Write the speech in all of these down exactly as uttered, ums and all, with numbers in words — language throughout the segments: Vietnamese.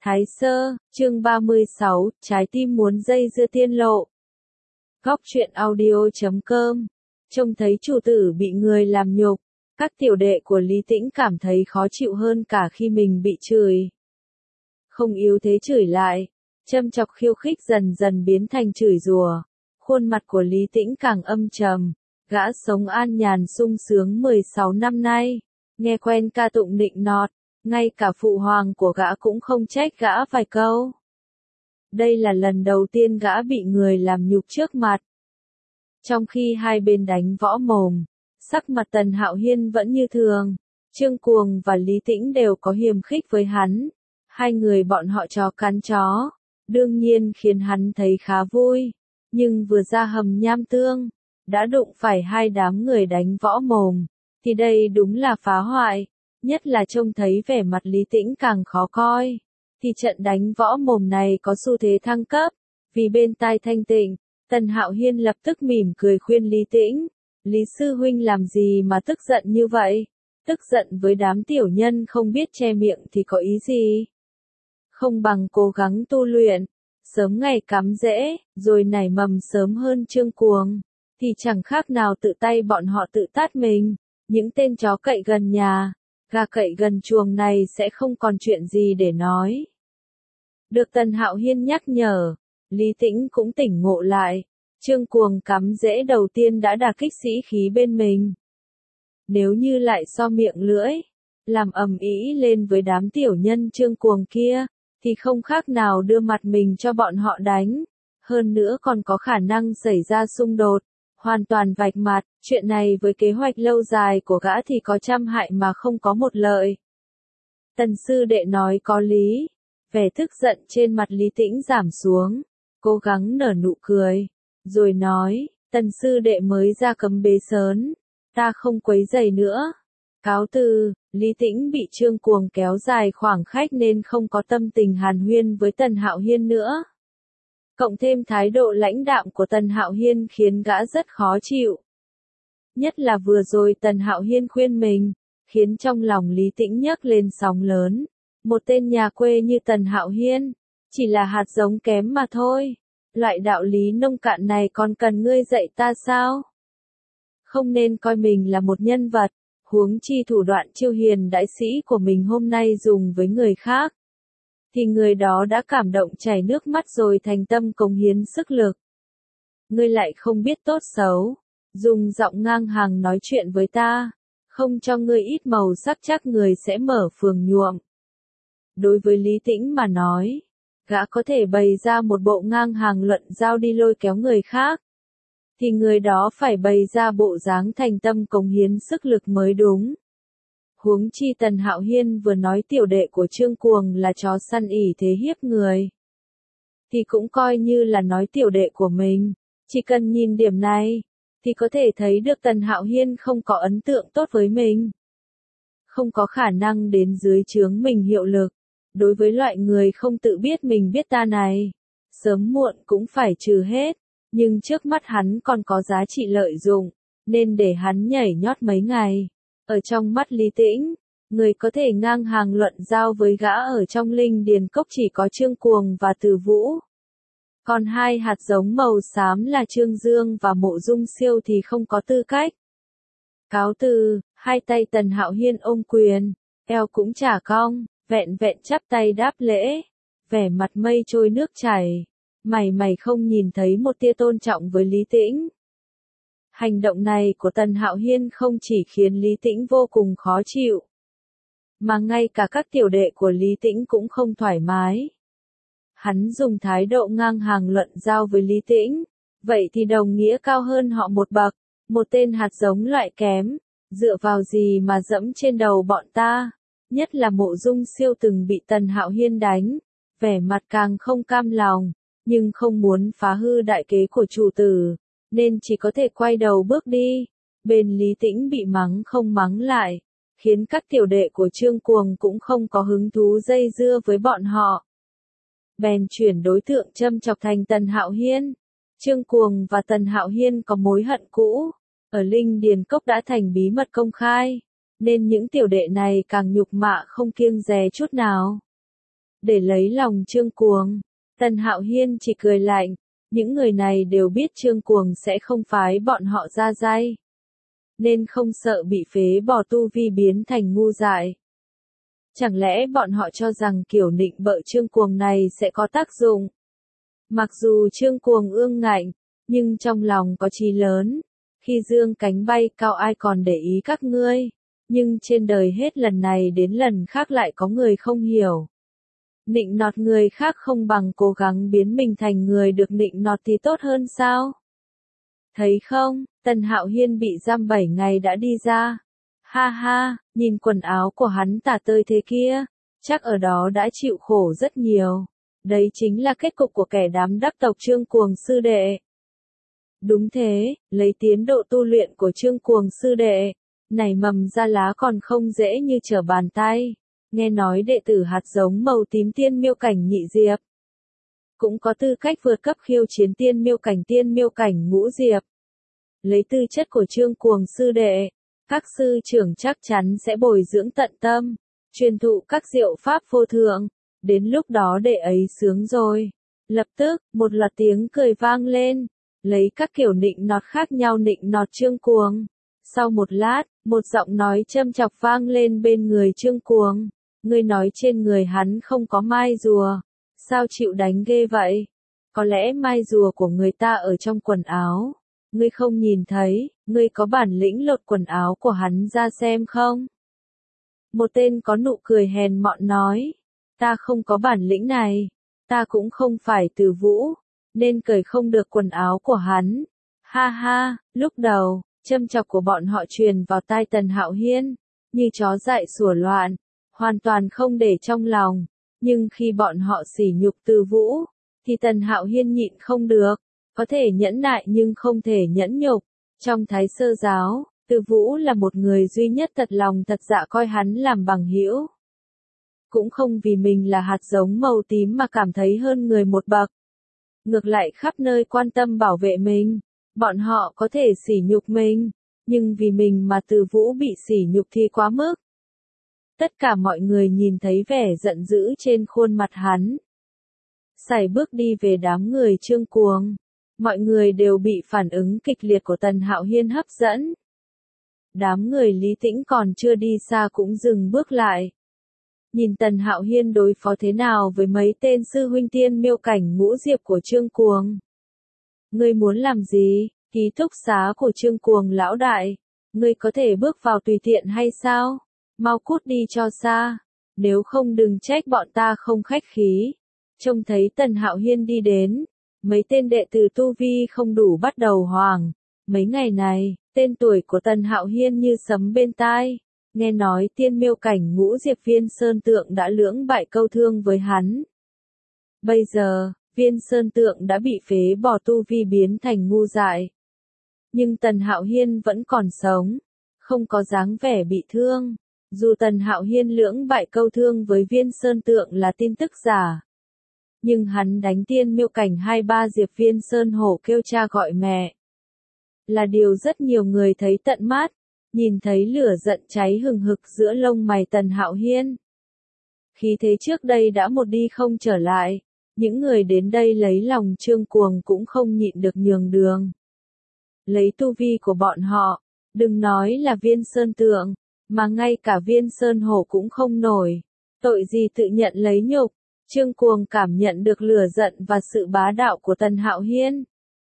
Thái Sơ, chương ba mươi sáu, trái tim muốn dây dưa tiên lộ. Góc truyện audio chấm com. Trông thấy chủ tử bị người làm nhục, các tiểu đệ của Lý Tĩnh cảm thấy khó chịu hơn cả khi mình bị chửi. Không yếu thế chửi lại, châm chọc khiêu khích dần dần biến thành chửi rủa. Khuôn mặt của Lý Tĩnh càng âm trầm, gã sống an nhàn sung sướng mười sáu năm nay, nghe quen ca tụng nịnh nọt. Ngay cả phụ hoàng của gã cũng không trách gã vài câu. Đây là lần đầu tiên gã bị người làm nhục trước mặt. Trong khi hai bên đánh võ mồm, sắc mặt Tần Hạo Hiên vẫn như thường. Trương Cuồng và Lý Tĩnh đều có hiềm khích với hắn. Hai người bọn họ chó cắn chó, đương nhiên khiến hắn thấy khá vui. Nhưng vừa ra hầm nham tương, đã đụng phải hai đám người đánh võ mồm, thì đây đúng là phá hoại. Nhất là trông thấy vẻ mặt Lý Tĩnh càng khó coi, thì trận đánh võ mồm này có xu thế thăng cấp. Vì bên tai thanh tịnh, Tần Hạo Hiên lập tức mỉm cười khuyên Lý Tĩnh, Lý sư huynh làm gì mà tức giận như vậy? Tức giận với đám tiểu nhân không biết che miệng thì có ý gì? Không bằng cố gắng tu luyện, sớm ngày cắm rễ, rồi nảy mầm sớm hơn Trương Cuồng, thì chẳng khác nào tự tay bọn họ tự tát mình. Những tên chó cậy gần nhà, gà cậy gần chuồng này sẽ không còn chuyện gì để nói. Được Tần Hạo Hiên nhắc nhở, Lý Tĩnh cũng tỉnh ngộ lại. Trương Cuồng cắm rễ đầu tiên đã đả kích sĩ khí bên mình. Nếu như lại so miệng lưỡi, làm ầm ĩ lên với đám tiểu nhân Trương Cuồng kia, thì không khác nào đưa mặt mình cho bọn họ đánh. Hơn nữa còn có khả năng xảy ra xung đột, hoàn toàn vạch mặt. Chuyện này với kế hoạch lâu dài của gã thì có trăm hại mà không có một lợi. Tần sư đệ nói có lý. Vẻ tức giận trên mặt Lý Tĩnh giảm xuống, cố gắng nở nụ cười, rồi nói, tần sư đệ mới ra cấm bế sớn, ta không quấy rầy nữa. Cáo từ. Lý Tĩnh bị Trương Cuồng kéo dài khoảng khách nên không có tâm tình hàn huyên với Tần Hạo Hiên nữa. Cộng thêm thái độ lãnh đạm của Tần Hạo Hiên khiến gã rất khó chịu. Nhất là vừa rồi Tần Hạo Hiên khuyên mình, khiến trong lòng Lý Tĩnh nhấc lên sóng lớn. Một tên nhà quê như Tần Hạo Hiên, chỉ là hạt giống kém mà thôi. Loại đạo lý nông cạn này còn cần ngươi dạy ta sao? Không nên coi mình là một nhân vật, huống chi thủ đoạn chiêu hiền đại sĩ của mình hôm nay dùng với người khác. Thì người đó đã cảm động chảy nước mắt rồi thành tâm cống hiến sức lực. Ngươi lại không biết tốt xấu, dùng giọng ngang hàng nói chuyện với ta, không cho ngươi ít màu sắc chắc người sẽ mở phường nhuộm. Đối với Lý Tĩnh mà nói, gã có thể bày ra một bộ ngang hàng luận giao đi lôi kéo người khác, thì người đó phải bày ra bộ dáng thành tâm cống hiến sức lực mới đúng. Huống chi Tần Hạo Hiên vừa nói tiểu đệ của Trương Cuồng là chó săn ỉ thế hiếp người, thì cũng coi như là nói tiểu đệ của mình. Chỉ cần nhìn điểm này, thì có thể thấy được Tần Hạo Hiên không có ấn tượng tốt với mình. Không có khả năng đến dưới trướng mình hiệu lực. Đối với loại người không tự biết mình biết ta này, sớm muộn cũng phải trừ hết. Nhưng trước mắt hắn còn có giá trị lợi dụng, nên để hắn nhảy nhót mấy ngày. Ở trong mắt Lý Tĩnh, người có thể ngang hàng luận giao với gã ở trong Linh Điền Cốc chỉ có Trương Cuồng và Từ Vũ. Còn hai hạt giống màu xám là Trương Dương và Mộ Dung Siêu thì không có tư cách. Cáo từ. Hai tay Tần Hạo Hiên ôm quyền, eo cũng chả cong, vẹn vẹn chắp tay đáp lễ, vẻ mặt mây trôi nước chảy, mày mày không nhìn thấy một tia tôn trọng với Lý Tĩnh. Hành động này của Tần Hạo Hiên không chỉ khiến Lý Tĩnh vô cùng khó chịu, mà ngay cả các tiểu đệ của Lý Tĩnh cũng không thoải mái. Hắn dùng thái độ ngang hàng luận giao với Lý Tĩnh, vậy thì đồng nghĩa cao hơn họ một bậc, một tên hạt giống loại kém, dựa vào gì mà dẫm trên đầu bọn ta. Nhất là Mộ Dung Siêu từng bị Tần Hạo Hiên đánh, vẻ mặt càng không cam lòng, nhưng không muốn phá hư đại kế của chủ tử, nên chỉ có thể quay đầu bước đi. Bên Lý Tĩnh bị mắng không mắng lại, khiến các tiểu đệ của Trương Cuồng cũng không có hứng thú dây dưa với bọn họ. Bèn chuyển đối tượng châm chọc thành Tần Hạo Hiên. Trương Cuồng và Tần Hạo Hiên có mối hận cũ, ở Linh Điền Cốc đã thành bí mật công khai, nên những tiểu đệ này càng nhục mạ không kiêng dè chút nào. để lấy lòng Trương Cuồng. Tần Hạo Hiên chỉ cười lạnh, những người này đều biết Trương Cuồng sẽ không phái bọn họ ra dây, nên không sợ bị phế bỏ tu vi biến thành ngu dại. Chẳng lẽ bọn họ cho rằng kiểu nịnh bợ Trương Cuồng này sẽ có tác dụng? Mặc dù Trương Cuồng ương ngạnh, nhưng trong lòng có chí lớn. Khi dương cánh bay cao ai còn để ý các ngươi, nhưng trên đời hết lần này đến lần khác lại có người không hiểu. Nịnh nọt người khác không bằng cố gắng biến mình thành người được nịnh nọt thì tốt hơn sao? Thấy không, Tần Hạo Hiên bị giam bảy ngày đã đi ra. Ha ha, nhìn quần áo của hắn tả tơi thế kia, chắc ở đó đã chịu khổ rất nhiều. Đấy chính là kết cục của kẻ đám đắc tộc Trương Cuồng sư đệ. Đúng thế, lấy tiến độ tu luyện của Trương Cuồng sư đệ, nảy mầm ra lá còn không dễ như trở bàn tay. Nghe nói đệ tử hạt giống màu tím tiên miêu cảnh nhị diệp cũng có tư cách vượt cấp khiêu chiến tiên miêu cảnh tiên miêu cảnh ngũ diệp. Lấy tư chất của Trương Cuồng sư đệ, các sư trưởng chắc chắn sẽ bồi dưỡng tận tâm, truyền thụ các diệu pháp vô thượng, đến lúc đó đệ ấy sướng rồi. Lập tức, một loạt tiếng cười vang lên, lấy các kiểu nịnh nọt khác nhau nịnh nọt Trương Cuồng. Sau một lát, một giọng nói châm chọc vang lên bên người Trương Cuồng. Ngươi nói trên người hắn không có mai rùa, sao chịu đánh ghê vậy? Có lẽ mai rùa của người ta ở trong quần áo. Ngươi không nhìn thấy, ngươi có bản lĩnh lột quần áo của hắn ra xem không? Một tên có nụ cười hèn mọn nói, ta không có bản lĩnh này, ta cũng không phải Từ Vũ, nên cởi không được quần áo của hắn. Ha ha, lúc đầu, châm chọc của bọn họ truyền vào tai Tần Hạo Hiên, như chó dại sủa loạn, hoàn toàn không để trong lòng, nhưng khi bọn họ sỉ nhục Từ Vũ, thì Tần Hạo Hiên nhịn không được, có thể nhẫn nại nhưng không thể nhẫn nhục. Trong Thái Sơ giáo, Từ Vũ là một người duy nhất thật lòng thật dạ coi hắn làm bằng hữu. Cũng không vì mình là hạt giống màu tím mà cảm thấy hơn người một bậc. Ngược lại khắp nơi quan tâm bảo vệ mình, bọn họ có thể sỉ nhục mình, nhưng vì mình mà Từ Vũ bị sỉ nhục thì quá mức. Tất cả mọi người nhìn thấy vẻ giận dữ trên khuôn mặt hắn. Sải bước đi về đám người Trương Cuồng. Mọi người đều bị phản ứng kịch liệt của Tần Hạo Hiên hấp dẫn. Đám người Lý Tĩnh còn chưa đi xa cũng dừng bước lại. Nhìn Tần Hạo Hiên đối phó thế nào với mấy tên sư huynh tiên miêu cảnh ngũ diệp của Trương Cuồng. Ngươi muốn làm gì, ký túc xá của Trương Cuồng lão đại, ngươi có thể bước vào tùy tiện hay sao? Mau cút đi cho xa, nếu không đừng trách bọn ta không khách khí. Trông thấy Tần Hạo Hiên đi đến, mấy tên đệ tử tu vi không đủ bắt đầu hoảng. Mấy ngày này, tên tuổi của Tần Hạo Hiên như sấm bên tai. Nghe nói tiên miêu cảnh ngũ diệp Viên Sơn Tượng đã lưỡng bại câu thương với hắn. Bây giờ, Viên Sơn Tượng đã bị phế bỏ tu vi biến thành ngu dại. Nhưng Tần Hạo Hiên vẫn còn sống, không có dáng vẻ bị thương. Dù Tần Hạo Hiên lưỡng bại câu thương với Viên Sơn Tượng là tin tức giả, nhưng hắn đánh tiên miêu cảnh hai ba diệp Viên Sơn Hổ kêu cha gọi mẹ, là điều rất nhiều người thấy tận mắt, nhìn thấy lửa giận cháy hừng hực giữa lông mày Tần Hạo Hiên. Khí thế trước đây đã một đi không trở lại, những người đến đây lấy lòng Trương Cuồng cũng không nhịn được nhường đường. Lấy tu vi của bọn họ, đừng nói là Viên Sơn Tượng, mà ngay cả Viên Sơn Hổ cũng không nổi. Tội gì tự nhận lấy nhục. Trương Cuồng cảm nhận được lửa giận và sự bá đạo của Tần Hạo Hiên.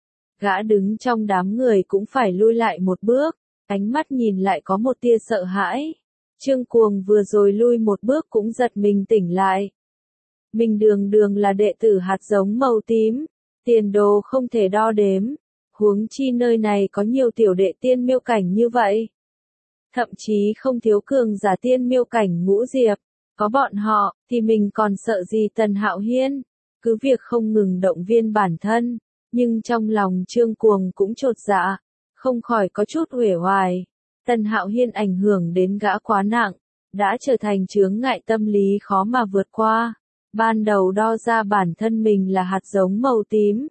Gã đứng trong đám người cũng phải lui lại một bước, ánh mắt nhìn lại có một tia sợ hãi. Trương Cuồng vừa rồi lui một bước cũng giật mình tỉnh lại. Mình đường đường là đệ tử hạt giống màu tím, tiền đồ không thể đo đếm, huống chi nơi này có nhiều tiểu đệ tiên miêu cảnh như vậy. Thậm chí không thiếu cường giả tiên miêu cảnh ngũ diệp. Có bọn họ, thì mình còn sợ gì Tần Hạo Hiên? Cứ việc không ngừng động viên bản thân, nhưng trong lòng Trương Cuồng cũng chột dạ, không khỏi có chút uể oải. Tần Hạo Hiên ảnh hưởng đến gã quá nặng, đã trở thành chướng ngại tâm lý khó mà vượt qua. Ban đầu đo ra bản thân mình là hạt giống màu tím.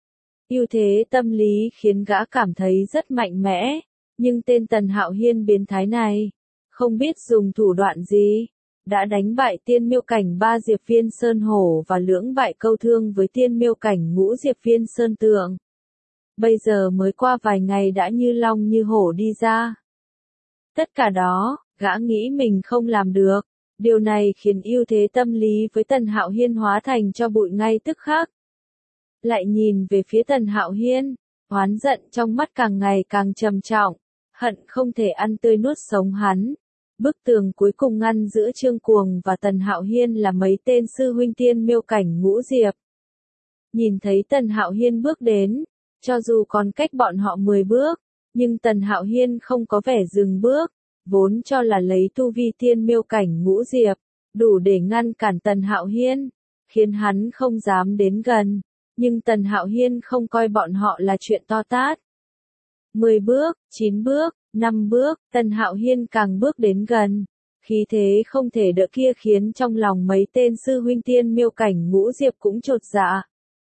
Ưu thế tâm lý khiến gã cảm thấy rất mạnh mẽ, nhưng tên Tần Hạo Hiên biến thái này, không biết dùng thủ đoạn gì, đã đánh bại tiên miêu cảnh ba Diệp Viên Sơn Hổ và lưỡng bại câu thương với tiên miêu cảnh ngũ Diệp Viên Sơn Tượng. Bây giờ mới qua vài ngày đã như long như hổ đi ra. Tất cả đó, gã nghĩ mình không làm được. Điều này khiến ưu thế tâm lý với Tần Hạo Hiên hóa thành cho bụi ngay tức khắc. Lại nhìn về phía Tần Hạo Hiên, oán giận trong mắt càng ngày càng trầm trọng, hận không thể ăn tươi nuốt sống hắn. Bức tường cuối cùng ngăn giữa Trương Cuồng và Tần Hạo Hiên là mấy tên sư huynh tiên miêu cảnh ngũ diệp. Nhìn thấy Tần Hạo Hiên bước đến, cho dù còn cách bọn họ mười bước, nhưng Tần Hạo Hiên không có vẻ dừng bước, vốn cho là lấy tu vi tiên miêu cảnh ngũ diệp, đủ để ngăn cản Tần Hạo Hiên, khiến hắn không dám đến gần, nhưng Tần Hạo Hiên không coi bọn họ là chuyện to tát. Mười bước, chín bước, năm bước, Tần Hạo Hiên càng bước đến gần, khí thế không thể đỡ kia khiến trong lòng mấy tên sư huynh tiên miêu cảnh ngũ diệp cũng chột dạ.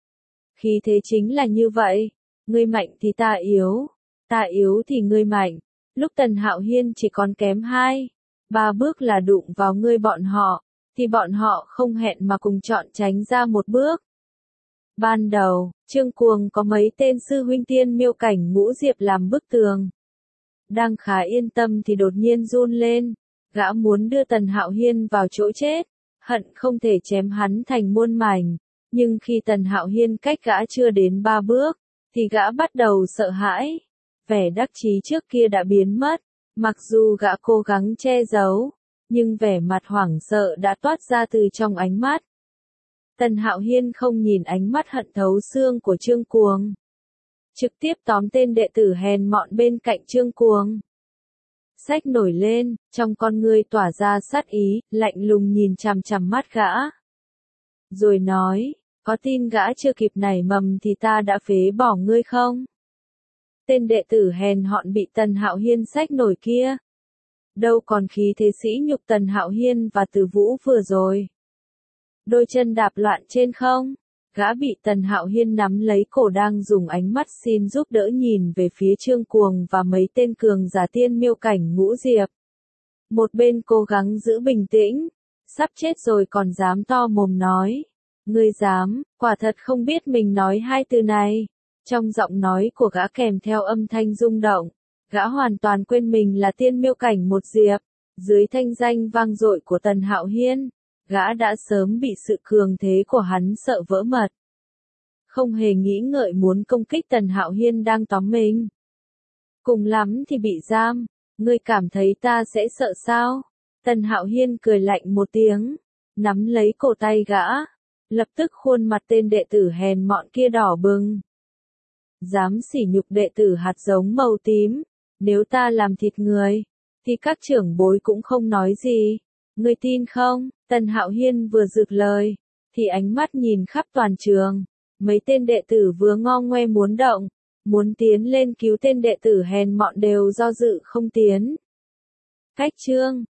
Khí thế chính là như vậy, ngươi mạnh thì ta yếu, ta yếu thì ngươi mạnh. Lúc Tần Hạo Hiên chỉ còn kém hai, ba bước là đụng vào ngươi bọn họ, thì bọn họ không hẹn mà cùng chọn tránh ra một bước. Ban đầu, Trương Cuồng có mấy tên sư huynh tiên miêu cảnh ngũ diệp làm bức tường. Đang khá yên tâm thì đột nhiên run lên, gã muốn đưa Tần Hạo Hiên vào chỗ chết, hận không thể chém hắn thành muôn mảnh, nhưng khi Tần Hạo Hiên cách gã chưa đến ba bước, thì gã bắt đầu sợ hãi. Vẻ đắc chí trước kia đã biến mất, mặc dù gã cố gắng che giấu, nhưng vẻ mặt hoảng sợ đã toát ra từ trong ánh mắt. Tần Hạo Hiên không nhìn ánh mắt hận thấu xương của Trương Cuồng, trực tiếp tóm tên đệ tử hèn mọn bên cạnh Trương Cuồng. Xách nổi lên, trong con ngươi tỏa ra sát ý, lạnh lùng nhìn chằm chằm mắt gã. Rồi nói, có tin gã chưa kịp nảy mầm thì ta đã phế bỏ ngươi không? Tên đệ tử hèn họn bị Tần Hạo Hiên xách nổi kia. Đâu còn khí thế sĩ nhục Tần Hạo Hiên và Từ Vũ vừa rồi. Đôi chân đạp loạn trên không, gã bị Tần Hạo Hiên nắm lấy cổ đang dùng ánh mắt xin giúp đỡ nhìn về phía Trương Cuồng và mấy tên cường giả tiên miêu cảnh ngũ diệp. Một bên cố gắng giữ bình tĩnh, sắp chết rồi còn dám to mồm nói. Ngươi dám, quả thật không biết mình nói hai từ này. Trong giọng nói của gã kèm theo âm thanh rung động, gã hoàn toàn quên mình là tiên miêu cảnh một diệp. Dưới thanh danh vang dội của Tần Hạo Hiên, gã đã sớm bị sự cường thế của hắn sợ vỡ mật. Không hề nghĩ ngợi muốn công kích Tần Hạo Hiên đang tóm mình. Cùng lắm thì bị giam, ngươi cảm thấy ta sẽ sợ sao? Tần Hạo Hiên cười lạnh một tiếng, nắm lấy cổ tay gã, lập tức khuôn mặt tên đệ tử hèn mọn kia đỏ bừng. Dám sỉ nhục đệ tử hạt giống màu tím, nếu ta làm thịt người, thì các trưởng bối cũng không nói gì. Ngươi tin không? Tần Hạo Hiên vừa dứt lời, thì ánh mắt nhìn khắp toàn trường, mấy tên đệ tử vừa ngo ngoe muốn động, muốn tiến lên cứu tên đệ tử hèn mọn đều do dự không tiến. Cách chương